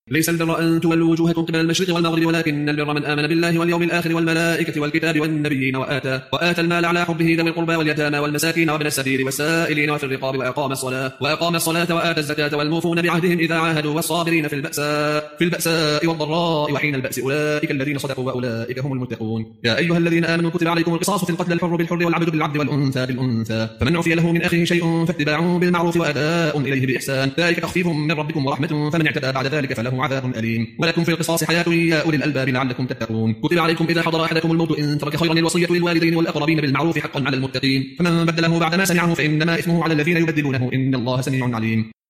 ليس البر أن تولوا وجوهكم قبل المشرق والمغرب ولكن البر من آمن بالله واليوم الآخر والملائكة والكتاب والنبيين وآتى المال على حبه ذوي القربى واليتامى والمساكين وابن السبيل والسائلين وفي الرقاب وأقام الصلاة وآتى الزكاة والموفون بعهدهم إذا عاهدوا والصابرين في البأساء والضراء وحين البأس أولئك الذين صدقوا وأولئك هم المتقون. يا أيها الذين آمنوا كتب عليكم القصاص في القتل الحر بالحر والعبد بالعبد والأنثى بالأنثى فمن عفي له من أخيه شيء فاتباع بالمعروف وأداء إليه بإحسان ذلك تخفيف من ربكم ورحمة فمن اعتدى بعد ذلك فله عذاب أليم. ولكم في القصاص حياة يا أولي الألباب لعلكم تتقون. كتب عليكم إذا حضر أحدكم الموت إن ترك خيرا الوصية للوالدين والأقربين بالمعروف حقا على المتقين فمن بدله بعد ما سمعه فإنما إثمه على الذين يبدلونه إن الله سميع عليم.